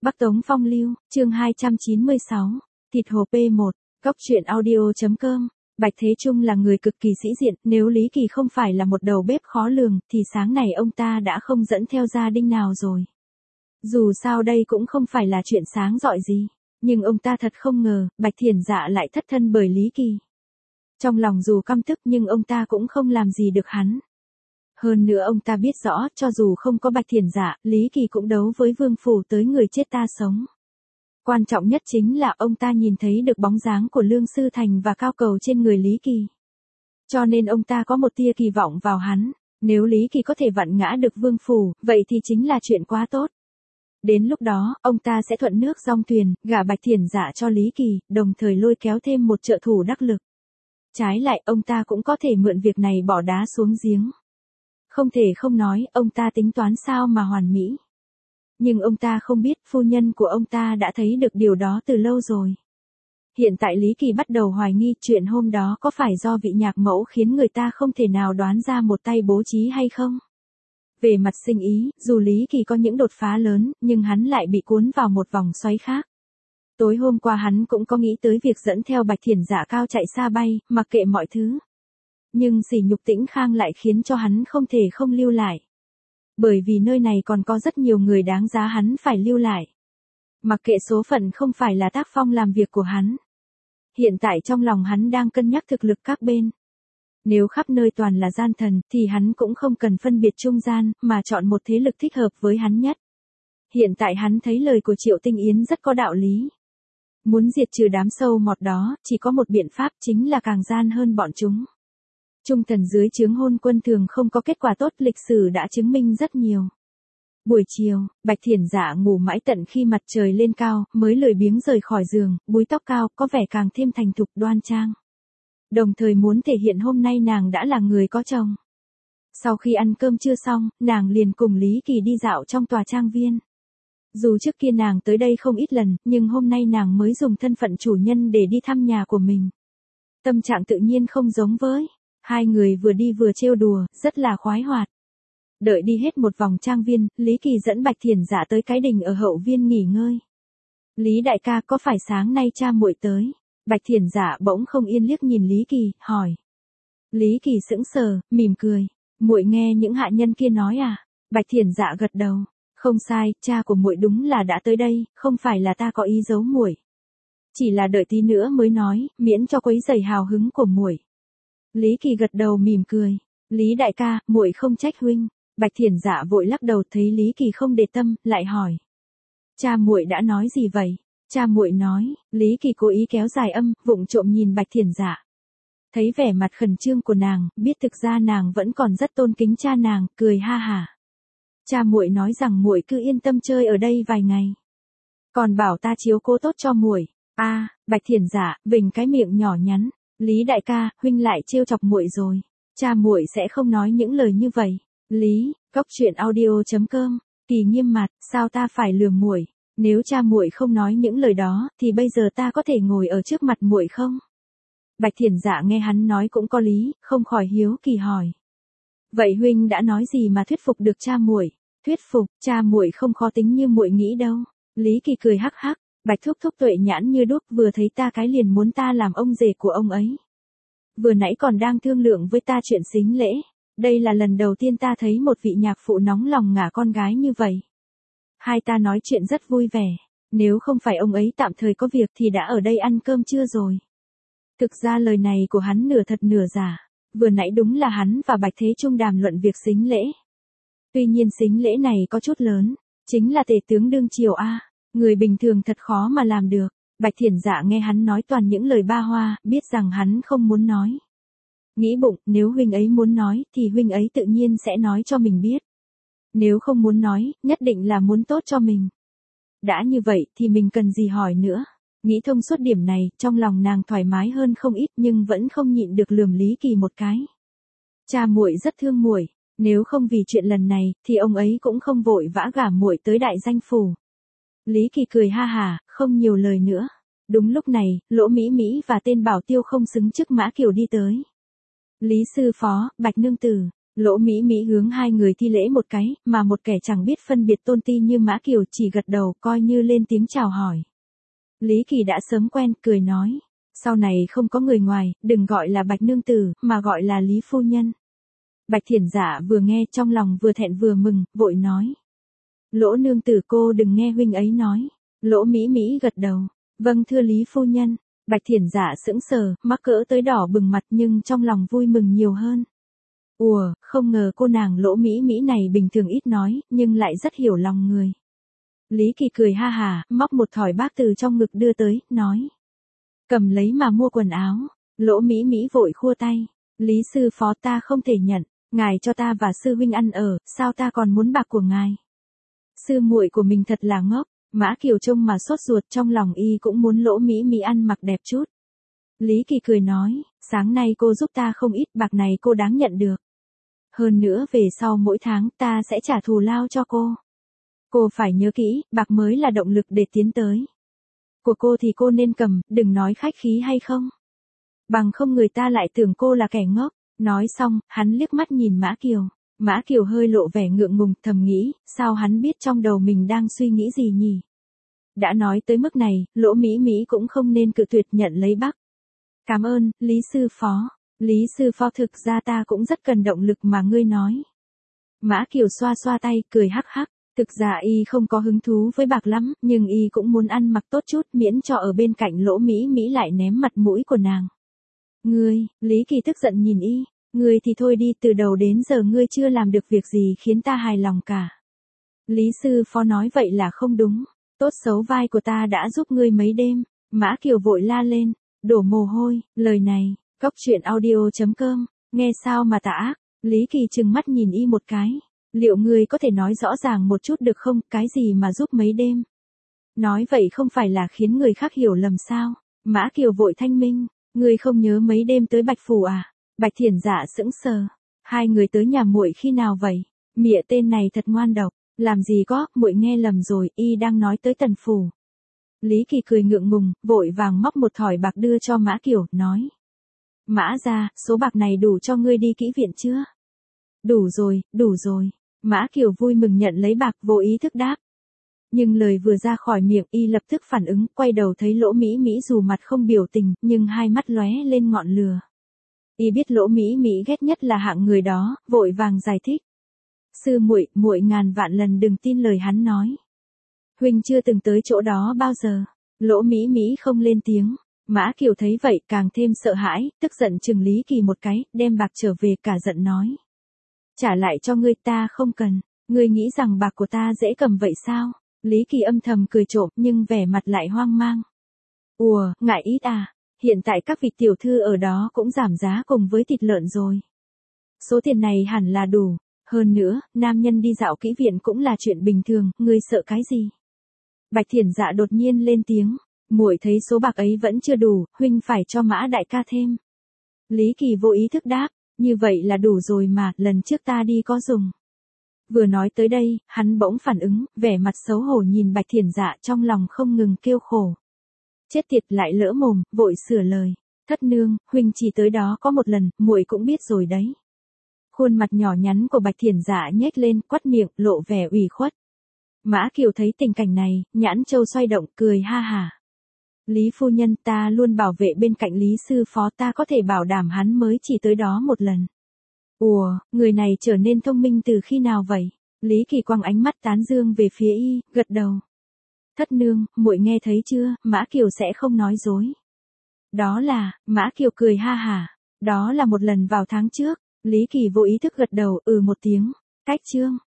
Bắc Tống Phong Lưu, chương 296, thịt hồ P1, góc truyện audio.com. Bạch Thế Trung là người cực kỳ sĩ diện, nếu Lý Kỳ không phải là một đầu bếp khó lường, thì sáng này ông ta đã không dẫn theo gia đình nào rồi. Dù sao đây cũng không phải là chuyện sáng rọi gì, nhưng ông ta thật không ngờ, Bạch Thiển Dạ lại thất thân bởi Lý Kỳ. Trong lòng dù căm tức nhưng ông ta cũng không làm gì được hắn. Hơn nữa ông ta biết rõ, cho dù không có Bạch Thiển Dạ, Lý Kỳ cũng đấu với Vương Phủ tới người chết ta sống. Quan trọng nhất chính là ông ta nhìn thấy được bóng dáng của Lương Sư Thành và Cao Cầu trên người Lý Kỳ. Cho nên ông ta có một tia kỳ vọng vào hắn, nếu Lý Kỳ có thể vặn ngã được Vương Phủ, vậy thì chính là chuyện quá tốt. Đến lúc đó, ông ta sẽ thuận nước dong thuyền, gả Bạch Thiển Dạ cho Lý Kỳ, đồng thời lôi kéo thêm một trợ thủ đắc lực. Trái lại, ông ta cũng có thể mượn việc này bỏ đá xuống giếng. Không thể không nói, ông ta tính toán sao mà hoàn mỹ. Nhưng ông ta không biết, phu nhân của ông ta đã thấy được điều đó từ lâu rồi. Hiện tại Lý Kỳ bắt đầu hoài nghi chuyện hôm đó có phải do vị nhạc mẫu khiến người ta không thể nào đoán ra một tay bố trí hay không. Về mặt sinh ý, dù Lý Kỳ có những đột phá lớn, nhưng hắn lại bị cuốn vào một vòng xoáy khác. Tối hôm qua hắn cũng có nghĩ tới việc dẫn theo Bạch Thiển Dạ cao chạy xa bay, mặc kệ mọi thứ. Nhưng sỉ nhục Tĩnh Khang lại khiến cho hắn không thể không lưu lại. Bởi vì nơi này còn có rất nhiều người đáng giá hắn phải lưu lại. Mặc kệ số phận không phải là tác phong làm việc của hắn. Hiện tại trong lòng hắn đang cân nhắc thực lực các bên. Nếu khắp nơi toàn là gian thần, thì hắn cũng không cần phân biệt trung gian, mà chọn một thế lực thích hợp với hắn nhất. Hiện tại hắn thấy lời của Triệu Tinh Yến rất có đạo lý. Muốn diệt trừ đám sâu mọt đó, chỉ có một biện pháp chính là càng gian hơn bọn chúng. Trung thần dưới trướng hôn quân thường không có kết quả tốt, lịch sử đã chứng minh rất nhiều. Buổi chiều, Bạch Thiển Dạ ngủ mãi tận khi mặt trời lên cao, mới lười biếng rời khỏi giường, búi tóc cao, có vẻ càng thêm thành thục đoan trang. Đồng thời muốn thể hiện hôm nay nàng đã là người có chồng. Sau khi ăn cơm trưa xong, nàng liền cùng Lý Kỳ đi dạo trong tòa trang viên. Dù trước kia nàng tới đây không ít lần, nhưng hôm nay nàng mới dùng thân phận chủ nhân để đi thăm nhà của mình. Tâm trạng tự nhiên không giống với. Hai người vừa đi vừa trêu đùa, rất là khoái hoạt. Đợi đi hết một vòng trang viên, Lý Kỳ dẫn Bạch Thiển Dạ tới cái đình ở hậu viên nghỉ ngơi. Lý đại ca, có phải sáng nay cha muội tới? Bạch Thiển Dạ bỗng không yên liếc nhìn Lý Kỳ, hỏi. Lý Kỳ sững sờ, mỉm cười. Muội nghe những hạ nhân kia nói à? Bạch Thiển Dạ gật đầu. Không sai, cha của muội đúng là đã tới đây, không phải là ta có ý giấu muội. Chỉ là đợi tí nữa mới nói, miễn cho quấy rầy hào hứng của muội. Lý Kỳ gật đầu mỉm cười. Lý đại ca, muội không trách huynh. Bạch Thiển Dạ vội lắc đầu, thấy Lý Kỳ không để tâm, lại hỏi. Cha muội đã nói gì vậy? Cha muội nói. Lý Kỳ cố ý kéo dài âm, vụng trộm nhìn Bạch Thiển Dạ. Thấy vẻ mặt khẩn trương của nàng, biết thực ra nàng vẫn còn rất tôn kính cha nàng, cười ha hả. Cha muội nói rằng muội cứ yên tâm chơi ở đây vài ngày. Còn bảo ta chiếu cố tốt cho muội. A, Bạch Thiển Dạ vểnh cái miệng nhỏ nhắn. Lý đại ca, huynh lại trêu chọc muội rồi. Cha muội sẽ không nói những lời như vậy. Lý, góc truyện audio.com. Kỳ nghiêm mặt, sao ta phải lừa muội? Nếu cha muội không nói những lời đó, thì bây giờ ta có thể ngồi ở trước mặt muội không? Bạch Thiển Dạ nghe hắn nói cũng có lý, không khỏi hiếu kỳ hỏi. Vậy huynh đã nói gì mà thuyết phục được cha muội? Thuyết phục, cha muội không khó tính như muội nghĩ đâu. Lý Kỳ cười hắc hắc. Bạch thúc thúc tuệ nhãn như đúc, vừa thấy ta cái liền muốn ta làm ông rể của ông ấy. Vừa nãy còn đang thương lượng với ta chuyện sính lễ. Đây là lần đầu tiên ta thấy một vị nhạc phụ nóng lòng ngả con gái như vậy. Hai ta nói chuyện rất vui vẻ. Nếu không phải ông ấy tạm thời có việc thì đã ở đây ăn cơm trưa rồi. Thực ra lời này của hắn nửa thật nửa giả. Vừa nãy đúng là hắn và Bạch Thế Trung đàm luận việc sính lễ. Tuy nhiên sính lễ này có chút lớn. Chính là tể tướng đương triều A. Người bình thường thật khó mà làm được. Bạch Thiển Dạ nghe hắn nói toàn những lời ba hoa, biết rằng hắn không muốn nói. Nghĩ bụng, nếu huynh ấy muốn nói, thì huynh ấy tự nhiên sẽ nói cho mình biết. Nếu không muốn nói, nhất định là muốn tốt cho mình. Đã như vậy, thì mình cần gì hỏi nữa. Nghĩ thông suốt điểm này, trong lòng nàng thoải mái hơn không ít, nhưng vẫn không nhịn được lườm Lý Kỳ một cái. Cha muội rất thương muội, nếu không vì chuyện lần này, thì ông ấy cũng không vội vã gả muội tới đại danh phủ. Lý Kỳ cười ha hả, không nhiều lời nữa. Đúng lúc này, Lỗ Mỹ Mỹ và tên bảo tiêu không xứng trước Mã Kiều đi tới. Lý sư phó, Bạch nương tử. Lỗ Mỹ Mỹ hướng hai người thi lễ một cái, mà một kẻ chẳng biết phân biệt tôn ti như Mã Kiều chỉ gật đầu coi như lên tiếng chào hỏi. Lý Kỳ đã sớm quen, cười nói. Sau này không có người ngoài, đừng gọi là Bạch nương tử, mà gọi là Lý phu nhân. Bạch Thiển Dạ vừa nghe trong lòng vừa thẹn vừa mừng, vội nói. Lỗ nương tử cô đừng nghe huynh ấy nói. Lỗ Mỹ Mỹ gật đầu. Vâng thưa Lý phu nhân. Bạch Thiển Dạ sững sờ, mắc cỡ tới đỏ bừng mặt nhưng trong lòng vui mừng nhiều hơn. Ủa, không ngờ cô nàng Lỗ Mỹ Mỹ này bình thường ít nói, nhưng lại rất hiểu lòng người. Lý Kỳ cười ha hà, móc một thỏi bác từ trong ngực đưa tới, nói. Cầm lấy mà mua quần áo. Lỗ Mỹ Mỹ vội khua tay. Lý sư phó ta không thể nhận, ngài cho ta và sư huynh ăn ở, sao ta còn muốn bạc của ngài? Sư muội của mình thật là ngốc. Mã Kiều trông mà sốt ruột, trong lòng y cũng muốn Lỗ Mỹ Mỹ ăn mặc đẹp chút. Lý Kỳ cười nói, sáng nay cô giúp ta không ít, bạc này cô đáng nhận được. Hơn nữa về sau mỗi tháng ta sẽ trả thù lao cho cô. Cô phải nhớ kỹ, bạc mới là động lực để tiến tới. Của cô thì cô nên cầm, đừng nói khách khí hay không. Bằng không người ta lại tưởng cô là kẻ ngốc. Nói xong, hắn liếc mắt nhìn Mã Kiều. Mã Kiều hơi lộ vẻ ngượng ngùng, thầm nghĩ, sao hắn biết trong đầu mình đang suy nghĩ gì nhỉ? Đã nói tới mức này, Lỗ Mỹ Mỹ cũng không nên cự tuyệt nhận lấy bác. Cảm ơn, Lý sư phó. Lý sư phó thực ra ta cũng rất cần động lực mà ngươi nói. Mã Kiều xoa xoa tay, cười hắc hắc. Thực ra y không có hứng thú với bạc lắm, nhưng y cũng muốn ăn mặc tốt chút miễn cho ở bên cạnh Lỗ Mỹ Mỹ lại ném mặt mũi của nàng. Ngươi, Lý Kỳ tức giận nhìn y. Ngươi thì thôi đi, từ đầu đến giờ ngươi chưa làm được việc gì khiến ta hài lòng cả. Lý sư phó nói vậy là không đúng. Tốt xấu vai của ta đã giúp ngươi mấy đêm. Mã Kiều vội la lên. Đổ mồ hôi, lời này, Cóc Truyện Audio.com, nghe sao mà tà ác. Lý Kỳ trừng mắt nhìn y một cái. Liệu ngươi có thể nói rõ ràng một chút được không, cái gì mà giúp mấy đêm? Nói vậy không phải là khiến người khác hiểu lầm sao? Mã Kiều vội thanh minh, ngươi không nhớ mấy đêm tới Bạch Phủ à? Bạch Thiển Dạ sững sờ, hai người tới nhà muội khi nào vậy? Mịa tên này thật ngoan độc, làm gì có, muội nghe lầm rồi, y đang nói tới Tần Phủ. Lý Kỳ cười ngượng ngùng, vội vàng móc một thỏi bạc đưa cho Mã Kiều, nói. Mã gia, số bạc này đủ cho ngươi đi kỹ viện chưa? Đủ rồi, đủ rồi. Mã Kiều vui mừng nhận lấy bạc, vô ý thức đáp. Nhưng lời vừa ra khỏi miệng y lập tức phản ứng, quay đầu thấy Lỗ Mỹ Mỹ dù mặt không biểu tình, nhưng hai mắt lóe lên ngọn lửa. Y biết Lỗ Mỹ Mỹ ghét nhất là hạng người đó, vội vàng giải thích. Sư muội, muội ngàn vạn lần đừng tin lời hắn nói. Huynh chưa từng tới chỗ đó bao giờ. Lỗ Mỹ Mỹ không lên tiếng. Mã Kiều thấy vậy càng thêm sợ hãi, tức giận chừng Lý Kỳ một cái, đem bạc trở về cả giận nói. Trả lại cho ngươi, ta không cần. Ngươi nghĩ rằng bạc của ta dễ cầm vậy sao? Lý Kỳ âm thầm cười trộm nhưng vẻ mặt lại hoang mang. Ùa, ngại ít à? Hiện tại các vị tiểu thư ở đó cũng giảm giá cùng với thịt lợn rồi. Số tiền này hẳn là đủ. Hơn nữa, nam nhân đi dạo kỹ viện cũng là chuyện bình thường, ngươi sợ cái gì? Bạch Thiển Dạ đột nhiên lên tiếng. Muội thấy số bạc ấy vẫn chưa đủ, huynh phải cho Mã đại ca thêm. Lý Kỳ vô ý thức đáp. Như vậy là đủ rồi mà, lần trước ta đi có dùng. Vừa nói tới đây, hắn bỗng phản ứng, vẻ mặt xấu hổ nhìn Bạch Thiển Dạ trong lòng không ngừng kêu khổ. Chết tiệt, lại lỡ mồm, vội sửa lời. Thất nương, huynh chỉ tới đó có một lần, muội cũng biết rồi đấy. Khuôn mặt nhỏ nhắn của Bạch Thiển Dạ nhếch lên, quắt miệng, lộ vẻ ủy khuất. Mã Kiều thấy tình cảnh này, nhãn châu xoay động, cười ha hả. Lý phu nhân, ta luôn bảo vệ bên cạnh Lý sư phó, ta có thể bảo đảm hắn mới chỉ tới đó một lần. Ủa, người này trở nên thông minh từ khi nào vậy? Lý Kỳ quăng ánh mắt tán dương về phía y, gật đầu. Thất nương, muội nghe thấy chưa, Mã Kiều sẽ không nói dối. Đó là, Mã Kiều cười ha hả. Đó là một lần vào tháng trước. Lý Kỳ vô ý thức gật đầu, một tiếng. Cách chương.